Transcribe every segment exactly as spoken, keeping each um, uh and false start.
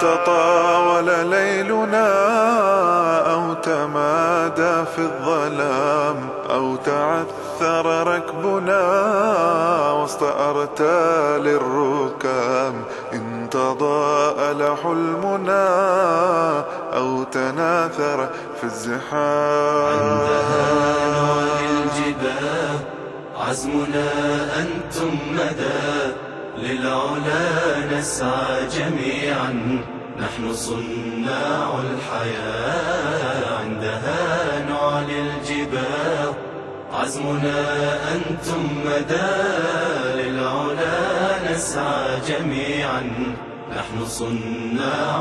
تطاول ليلنا أو تمادى في الظلام أو تعثر ركبنا وسط أرتال الركام، إن تضاءل حلمنا أو تناثر في الزحام. عندها نوى الجباه عزمنا أنتم مدى، للعلا نسعى جميعا نحن صناع الحياة. عندها نعلي الجباه عزمنا أنتم مدى، للعلا نسعى جميعا نحن صناع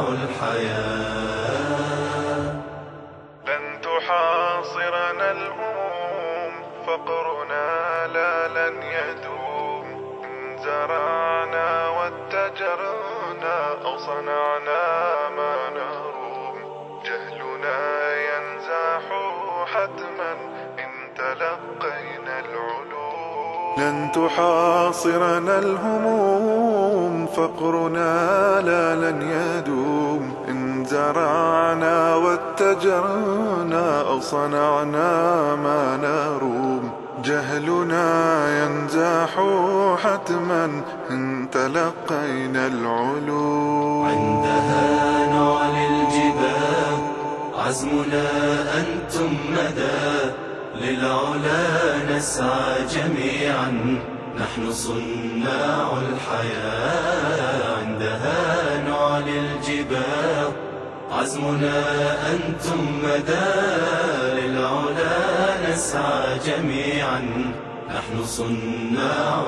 الحياة. لن تحاصرنا الهموم فقرنا لا لن يدوم، إن زرعنا واتجرنا أو صنعنا ما نروم، جهلنا ينزاح حتما إن تلقينا العلوم. لن تحاصرنا الهموم فقرنا لا لن يدوم، إن زرعنا واتجرنا أو صنعنا ما نروم، جهلنا ينزاح حتما إن تلقينا العلوم. عندها نعلي الجباه عزمنا أنتم مدى، للعلا نسعى جميعا نحن صناع الحياة. عندها نعلي الجباه عزمنا أنتم مدى، للعلا نسعى جميعا نحن صناع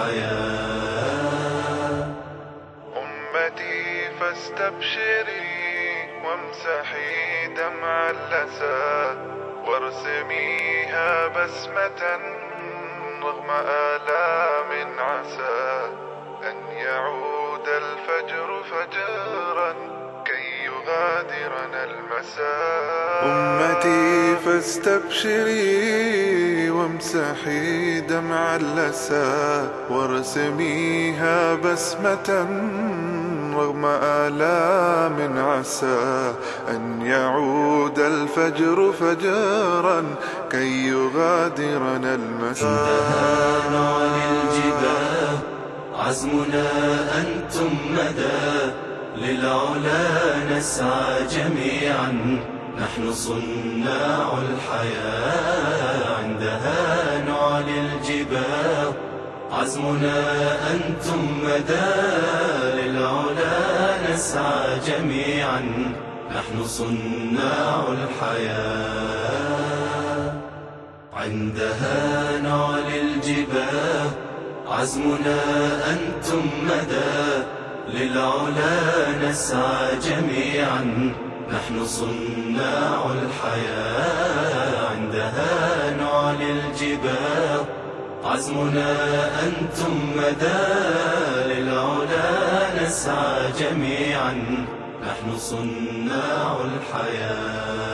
الحياة. أمتي فاستبشري وامسحي دمع اللسى، وارسميها بسمة رغم آلام عسى، أن يعود الفجر فجرا كي يغادرنا المساء. أمتي فاستبشري وامسحي دمع اللسى، وارسميها بسمة رغم آلام عسى، أن يعود الفجر فجرا كي يغادرنا المساء. عندها نعلي الجباه عزمنا أنتم مدى، للعلا نسعى جميعا نحن صناع الحياة. عندها نعلي الجباه عزمنا أنتم مدى، للعلا نسعى جميعا نحن صناع الحياة. عندها نعلي الجباه عزمنا أنتم مدى، للعلا نسعى جميعا نحن صناع الحياة. عندها نعلي الجباه عزمنا أنتم مدى، للعلا نسعى جميعا نحن صناع الحياة.